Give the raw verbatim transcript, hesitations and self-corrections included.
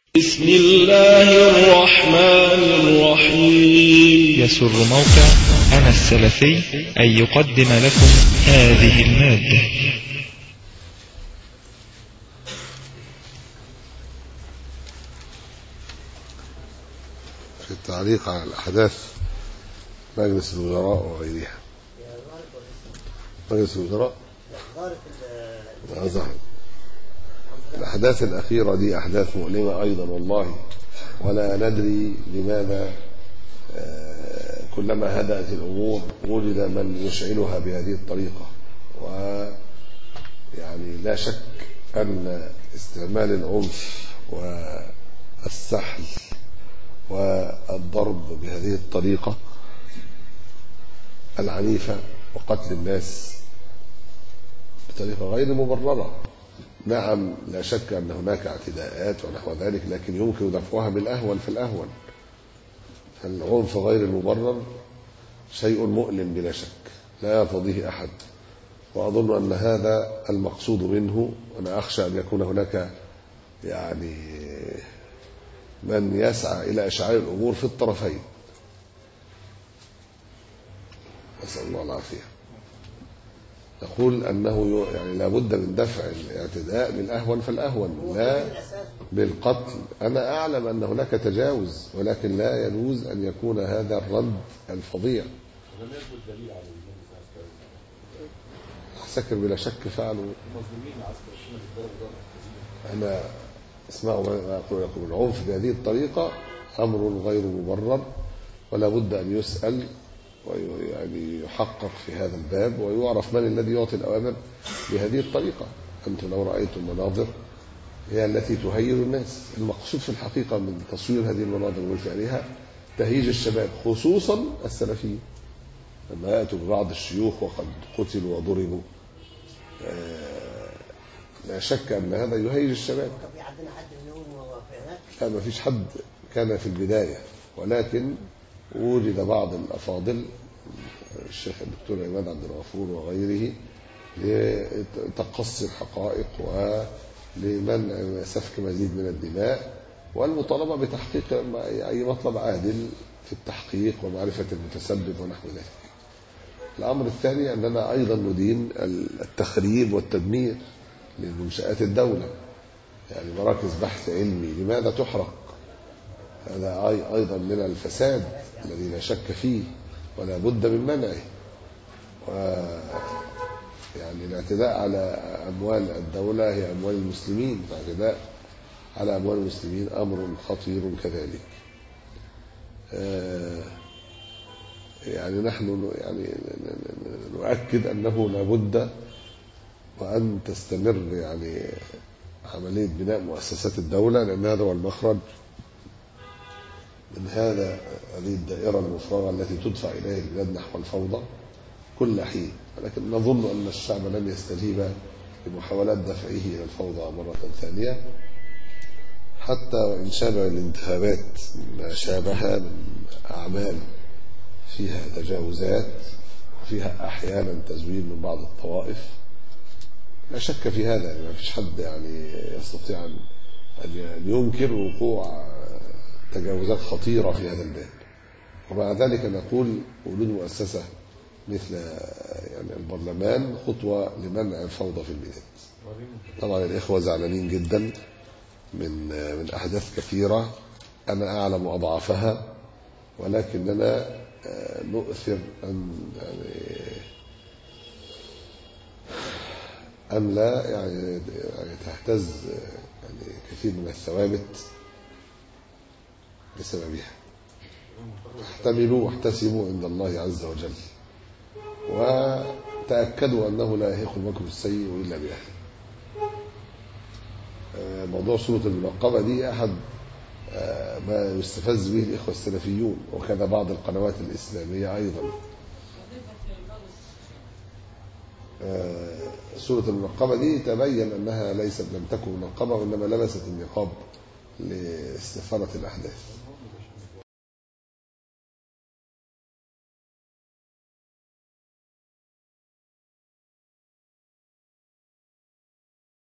بسم الله الرحمن الرحيم. يسر موقع أنا السلفي أن يقدم لكم هذه المادة. في التعليق على الأحداث مجلس الوزراء وغيرها. مجلس الوزراء الأحداث الأخيرة دي أحداث مؤلمة أيضا والله، ولا ندري لماذا كلما هدأت الأمور وجد من يشعلها بهذه الطريقة. ويعني لا شك أن استعمال العنف والسحل والضرب بهذه الطريقة العنيفة وقتل الناس بطريقة غير مبررة، نعم لا شك أن هناك اعتداءات ونحو ذلك، لكن يمكن دفعها بالأهون في الأهون. فالعنف غير المبرر شيء مؤلم بلا شك لا يرتضيه أحد، وأظن أن هذا المقصود منه. وأنا أخشى أن يكون هناك يعني من يسعى إلى إشعال الأمور في الطرفين، نسأل الله العافية. نقول أنه يعني لابد من دفع الاعتداء بالأهون فالأهون لا بالقتل. أنا أعلم أن هناك تجاوز، ولكن لا يجوز أن يكون هذا الرد الفظيع. أحسكر بلا شك فعلوا. أنا اسمعوا ما أقول لكم، العنف بهذه الطريقة أمر غير مبرر، ولا بد أن يسأل ويعني يحقق في هذا الباب ويعرف من الذي يعطي الأوامر بهذه الطريقة. أنتم لو رأيتم مناظر هي التي تهيج الناس، المقصود في الحقيقة من تصوير هذه المناظر وفعلها تهيج الشباب خصوصا السلفيين، لما يأتوا ببعض الشيوخ وقد قتلوا وضربوا. لا شك أن هذا يهيج الشباب. لا، ما فيش حد كان في البداية، ولكن وجد بعض الأفاضل الشيخ الدكتور عماد عبد الغفور وغيره لتقصي الحقائق ولمنع سفك مزيد من الدماء والمطالبة بتحقيق أي مطلب عادل في التحقيق ومعرفة المتسبب ونحو ذلك. الأمر الثاني أننا أيضا ندين التخريب والتدمير لمنشآت الدولة، يعني مراكز بحث علمي لماذا تحرق؟ هذا أيضا من الفساد الذي لا شك فيه ولا بد من منعه. ويعني الاعتداء على أموال الدولة هي أموال المسلمين، الاعتداء على أموال المسلمين أمر خطير كذلك. يعني نحن يعني نؤكد أنه لا بد وأن تستمر يعني عملية بناء مؤسسات الدولة، لأن هذا هو المخرج من هذا هذه الدائرة المفرغة التي تدفع إليه البلاد نحو الفوضى كل حين. ولكن نظن أن الشعب لن يستجيب لمحاولات دفعه إلى الفوضى مرة ثانية، حتى وإن شابه الانتخابات ما شابها من أعمال فيها تجاوزات وفيها أحيانا تزوير من بعض الطوائف. لا شك في هذا، يعني ما فيش حد يعني يستطيع أن ينكر وقوع تجاوزات خطيرة في هذا الباب. ومع ذلك نقول وجود مؤسسة مثل يعني البرلمان خطوة لمنع الفوضى في البلاد. طبعا الإخوة زعلانين جدا من من أحداث كثيرة أنا أعلم أضعافها، ولكننا نؤثر أن يعني أن لا يعني تهتز يعني كثير من الثوابت بسببها. احتملوا واحتسبوا عند الله عز وجل، وتأكدوا أنه لا يهيق المكر السيء إلا بأهله. موضوع سورة المنقبة دي أحد ما يستفز به الإخوة السلفيون وكذا بعض القنوات الإسلامية أيضا. سورة المنقبة دي تبين أنها ليست لم تكن منقبة، وإنما لبست النقاب لاستثارة الأحداث.